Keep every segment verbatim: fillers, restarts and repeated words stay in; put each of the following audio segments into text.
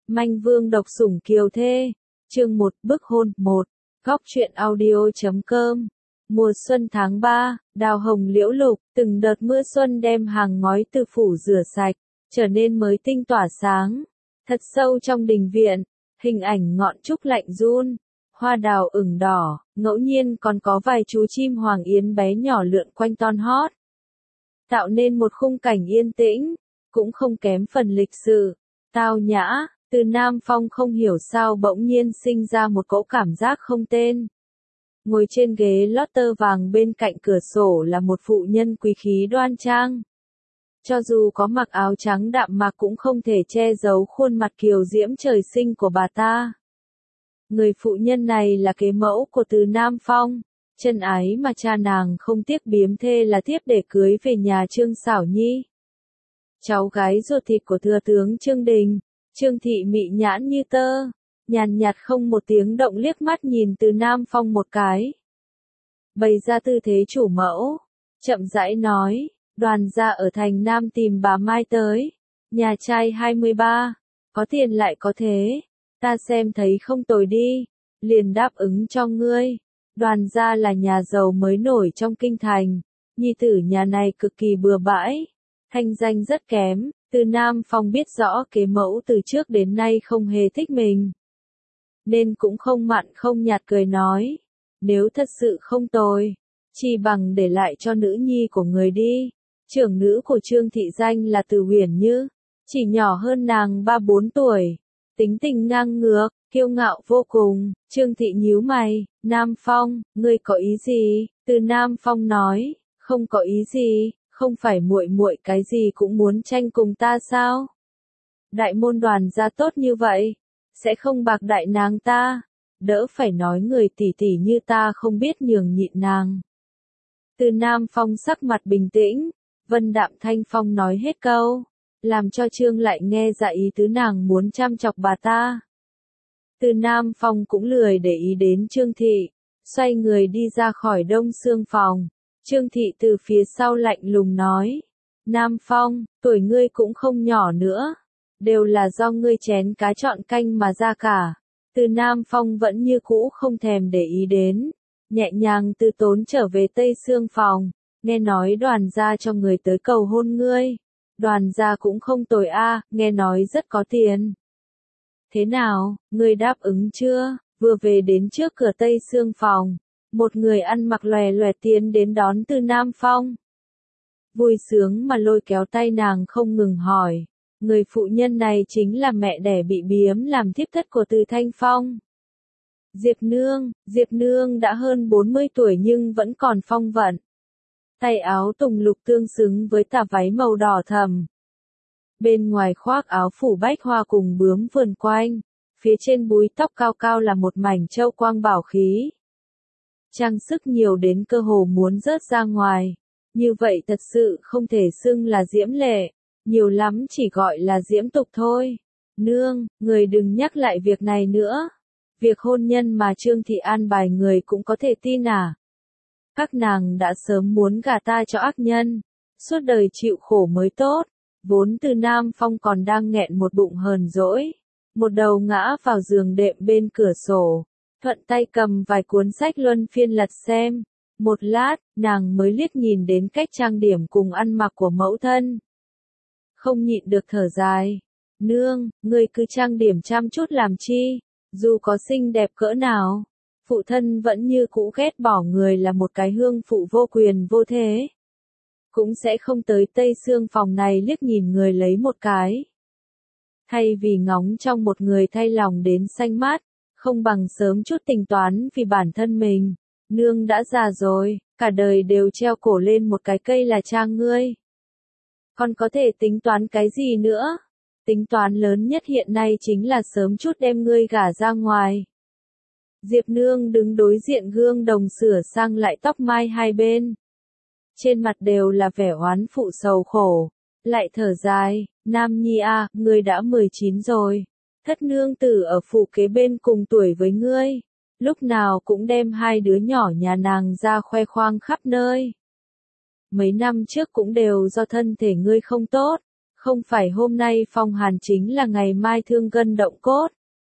Manh Vương độc sủng kiều thê. Chương một, bức hôn. một. Góc truyện audio chấm com. Mùa xuân tháng ba, đào hồng liễu lục, từng đợt mưa xuân đem hàng ngói từ phủ rửa sạch, trở nên mới tinh tỏa sáng. Thật sâu trong đình viện, hình ảnh ngọn trúc lạnh run, hoa đào ửng đỏ, ngẫu nhiên còn có vài chú chim hoàng yến bé nhỏ lượn quanh ton hót, tạo nên một khung cảnh yên tĩnh, cũng không kém phần lịch sự, tao nhã. Từ Nam Phong không hiểu sao bỗng nhiên sinh ra một cỗ cảm giác không tên. Ngồi trên ghế lót tơ vàng bên cạnh cửa sổ là một phụ nhân quý khí đoan trang. Cho dù có mặc áo trắng đạm mạc cũng không thể che giấu khuôn mặt kiều diễm trời sinh của bà ta. Người phụ nhân này là kế mẫu của Từ Nam Phong, chân ái mà cha nàng không tiếc biếm thê là thiếp để cưới về nhà Trương Xảo Nhi. Cháu gái ruột thịt của thừa tướng Trương Đình. Trương thị mị nhãn như tơ, nhàn nhạt không một tiếng động liếc mắt nhìn Từ Nam Phong một cái. Bày ra tư thế chủ mẫu, chậm rãi nói, đoàn gia ở thành Nam tìm bà Mai tới, nhà trai hai mươi ba, có tiền lại có thế, ta xem thấy không tồi đi, liền đáp ứng cho ngươi. Đoàn gia là nhà giàu mới nổi trong kinh thành, nhi tử nhà này cực kỳ bừa bãi, thanh danh rất kém. Từ Nam Phong biết rõ kế mẫu từ trước đến nay không hề thích mình, nên cũng không mặn không nhạt cười nói, nếu thật sự không tồi, chi bằng để lại cho nữ nhi của người đi. Trưởng nữ của Trương thị danh là Từ Huyền Như, chỉ nhỏ hơn nàng ba bốn tuổi, tính tình ngang ngược, kiêu ngạo vô cùng. Trương thị nhíu mày, Nam Phong, ngươi có ý gì? Từ Nam Phong nói, không có ý gì. Không phải muội muội cái gì cũng muốn tranh cùng ta sao? Đại môn đoàn gia tốt như vậy, sẽ không bạc đại nàng ta, đỡ phải nói người tỷ tỷ như ta không biết nhường nhịn nàng. Từ Nam Phong sắc mặt bình tĩnh, vân đạm thanh phong nói hết câu, làm cho Trương lại nghe ra ý tứ nàng muốn chăm chọc bà ta. Từ Nam Phong cũng lười để ý đến Trương thị, xoay người đi ra khỏi Đông Xương phòng. Trương thị từ phía sau lạnh lùng nói, Nam Phong, tuổi ngươi cũng không nhỏ nữa, đều là do ngươi chén cá chọn canh mà ra cả. Từ Nam Phong vẫn như cũ không thèm để ý đến, nhẹ nhàng từ tốn trở về Tây Xương phòng, nghe nói đoàn gia cho người tới cầu hôn ngươi, đoàn gia cũng không tồi a, nghe nói rất có tiền. Thế nào, ngươi đáp ứng chưa? Vừa về đến trước cửa Tây Xương phòng, một người ăn mặc lòe loẹt tiến đến đón Từ Nam Phong. Vui sướng mà lôi kéo tay nàng không ngừng hỏi, người phụ nhân này chính là mẹ đẻ bị biếm làm thiếp thất của Từ Thanh Phong. Diệp Nương, Diệp Nương đã hơn bốn mươi tuổi nhưng vẫn còn phong vận. Tay áo tùng lục tương xứng với tà váy màu đỏ thẫm. Bên ngoài khoác áo phủ bách hoa cùng bướm vườn quanh, phía trên búi tóc cao cao là một mảnh châu quang bảo khí. Trang sức nhiều đến cơ hồ muốn rớt ra ngoài, như vậy thật sự không thể xưng là diễm lệ, nhiều lắm chỉ gọi là diễm tục thôi. Nương, người đừng nhắc lại việc này nữa, việc hôn nhân mà Trương thị an bài người cũng có thể tin à. Các nàng đã sớm muốn gả ta cho ác nhân, suốt đời chịu khổ mới tốt. Vốn Từ Nam Phong còn đang nghẹn một bụng hờn dỗi, một đầu ngã vào giường đệm bên cửa sổ. Thuận tay cầm vài cuốn sách luân phiên lật xem, một lát, nàng mới liếc nhìn đến cách trang điểm cùng ăn mặc của mẫu thân. Không nhịn được thở dài, nương, ngươi cứ trang điểm chăm chút làm chi, dù có xinh đẹp cỡ nào, phụ thân vẫn như cũ ghét bỏ người là một cái hương phụ vô quyền vô thế. Cũng sẽ không tới Tây Xương phòng này liếc nhìn người lấy một cái. Thay vì ngóng trong một người thay lòng đến xanh mát, không bằng sớm chút tính toán vì bản thân mình. Nương đã già rồi, cả đời đều treo cổ lên một cái cây là cha ngươi. Còn có thể tính toán cái gì nữa? Tính toán lớn nhất hiện nay chính là sớm chút đem ngươi gả ra ngoài. Diệp Nương đứng đối diện gương đồng sửa sang lại tóc mai hai bên. Trên mặt đều là vẻ oán phụ sầu khổ, lại thở dài, Nam Nhi a, ngươi đã mười chín rồi. Thất nương tử ở phủ kế bên cùng tuổi với ngươi, lúc nào cũng đem hai đứa nhỏ nhà nàng ra khoe khoang khắp nơi. Mấy năm trước cũng đều do thân thể ngươi không tốt, Không phải hôm nay phong hàn chính là ngày mai thương gân động cốt.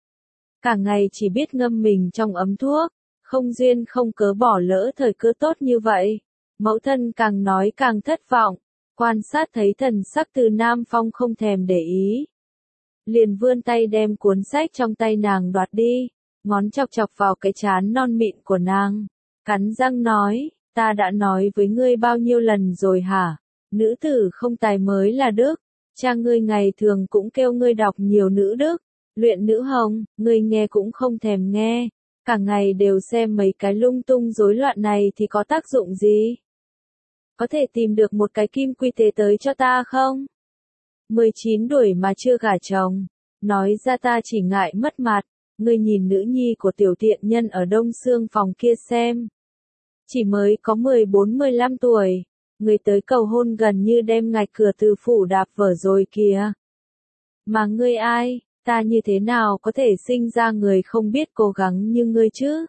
Cả ngày chỉ biết ngâm mình trong ấm thuốc, không duyên không cớ bỏ lỡ thời cơ tốt như vậy. Mẫu thân càng nói càng thất vọng, quan sát thấy thần sắc Từ Nam Phong không thèm để ý. Liền vươn tay đem cuốn sách trong tay nàng đoạt đi, ngón chọc chọc vào cái trán non mịn của nàng, cắn răng nói, ta đã nói với ngươi bao nhiêu lần rồi hả, nữ tử không tài mới là đức, cha ngươi ngày thường cũng kêu ngươi đọc nhiều nữ đức, luyện nữ hồng, ngươi nghe cũng không thèm nghe, cả ngày đều xem mấy cái lung tung rối loạn này thì có tác dụng gì? Có thể tìm được một cái kim quy tế tới cho ta không? mười chín tuổi mà chưa gả chồng, nói ra ta chỉ ngại mất mặt, ngươi nhìn nữ nhi của tiểu tiện nhân ở Đông Xương phòng kia xem. Chỉ mới có mười bốn mười lăm tuổi, người tới cầu hôn gần như đem ngạch cửa từ phủ đạp vỡ rồi kìa. Mà ngươi ai, ta như thế nào có thể sinh ra người không biết cố gắng như ngươi chứ?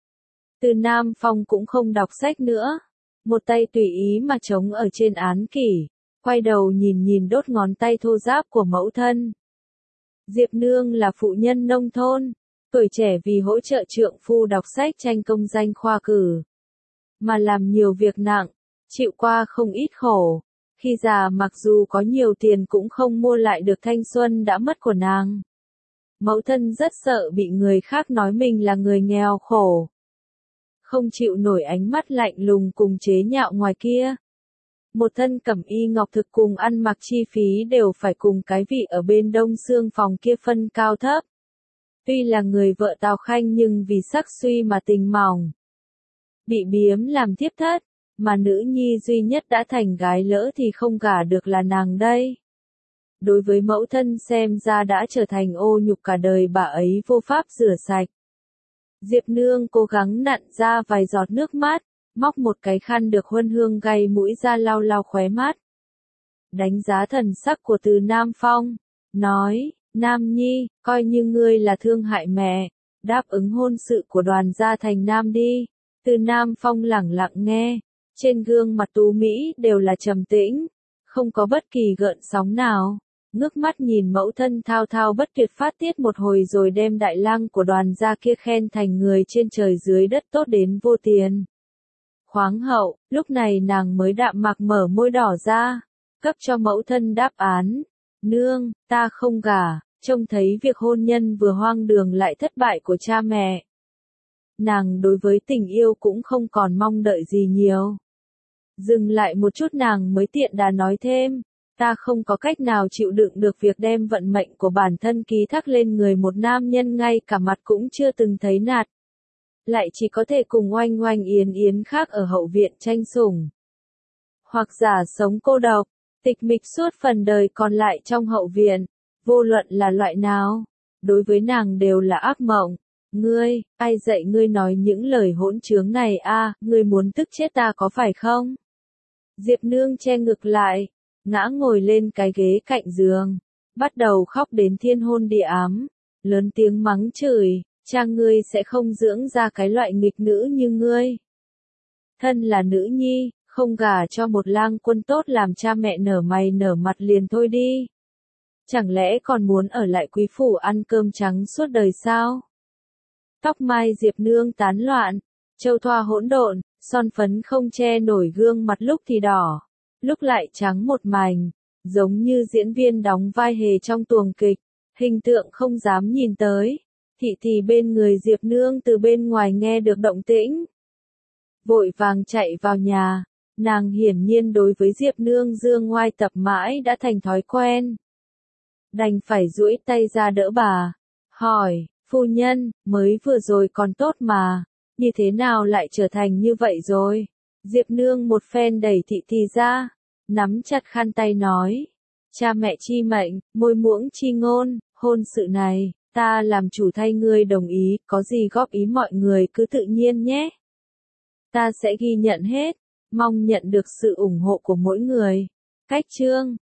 Từ Nam Phong cũng không đọc sách nữa, một tay tùy ý mà trống ở trên án kỷ, quay đầu nhìn nhìn đốt ngón tay thô ráp của mẫu thân. Diệp Nương là phụ nhân nông thôn, tuổi trẻ vì hỗ trợ trượng phu đọc sách tranh công danh khoa cử, mà làm nhiều việc nặng, chịu qua không ít khổ. Khi già mặc dù có nhiều tiền cũng không mua lại được thanh xuân đã mất của nàng. Mẫu thân rất sợ bị người khác nói mình là người nghèo khổ. Không chịu nổi ánh mắt lạnh lùng cùng chế nhạo ngoài kia. Một thân cẩm y ngọc thực cùng ăn mặc chi phí đều phải cùng cái vị ở bên Đông Xương phòng kia phân cao thấp. Tuy là người vợ Tào Khanh nhưng vì sắc suy mà tình mỏng. Bị biếm làm thiếp thất, mà nữ nhi duy nhất đã thành gái lỡ thì không gả được là nàng đây. Đối với mẫu thân xem ra đã trở thành ô nhục cả đời bà ấy vô pháp rửa sạch. Diệp Nương cố gắng nặn ra vài giọt nước mắt, móc một cái khăn được huân hương gay mũi ra lau lau khóe mắt. Đánh giá thần sắc của Từ Nam Phong, nói, Nam Nhi, coi như ngươi là thương hại mẹ, đáp ứng hôn sự của Đoàn gia thành nam đi. Từ Nam Phong lẳng lặng nghe, trên gương mặt tú Mỹ đều là trầm tĩnh, không có bất kỳ gợn sóng nào. Ngước mắt nhìn mẫu thân thao thao bất tuyệt phát tiết một hồi rồi đem đại lang của Đoàn gia kia khen thành người trên trời dưới đất tốt đến vô tiền. Khoáng hậu, lúc này nàng mới đạm mạc mở môi đỏ ra, cấp cho mẫu thân đáp án. Nương, ta không gả, trông thấy việc hôn nhân vừa hoang đường lại thất bại của cha mẹ. Nàng đối với tình yêu cũng không còn mong đợi gì nhiều. Dừng lại một chút nàng mới tiện đà nói thêm, ta không có cách nào chịu đựng được việc đem vận mệnh của bản thân ký thác lên người một nam nhân ngay cả mặt cũng chưa từng thấy nạt. Lại chỉ có thể cùng oanh oanh yến yến khác ở hậu viện tranh sủng. Hoặc giả sống cô độc, tịch mịch suốt phần đời còn lại trong hậu viện, vô luận là loại nào, đối với nàng đều là ác mộng. Ngươi, ai dạy ngươi nói những lời hỗn trướng này a? Ngươi muốn tức chết ta có phải không? Diệp Nương che ngực lại, ngã ngồi lên cái ghế cạnh giường, bắt đầu khóc đến thiên hôn địa ám, lớn tiếng mắng chửi, cha ngươi sẽ không dưỡng ra cái loại nghịch nữ như ngươi. Thân là nữ nhi, không gả cho một lang quân tốt làm cha mẹ nở mày nở mặt liền thôi đi. Chẳng lẽ còn muốn ở lại quý phủ ăn cơm trắng suốt đời sao? Tóc mai Diệp Nương tán loạn, châu thoa hỗn độn, son phấn không che nổi gương mặt lúc thì đỏ, lúc lại trắng một mảnh, giống như diễn viên đóng vai hề trong tuồng kịch, hình tượng không dám nhìn tới. Thị thì bên người Diệp Nương từ bên ngoài nghe được động tĩnh, vội vàng chạy vào nhà, nàng hiển nhiên đối với Diệp Nương dương ngoai tập mãi đã thành thói quen. Đành phải duỗi tay ra đỡ bà, hỏi, phu nhân, mới vừa rồi còn tốt mà, như thế nào lại trở thành như vậy rồi? Diệp Nương một phen đẩy thị thì ra, nắm chặt khăn tay nói, cha mẹ chi mệnh, môi muỗng chi ngôn, hôn sự này, ta làm chủ thay ngươi đồng ý, có gì góp ý mọi người cứ tự nhiên nhé. Ta sẽ ghi nhận hết, mong nhận được sự ủng hộ của mỗi người. Cách chương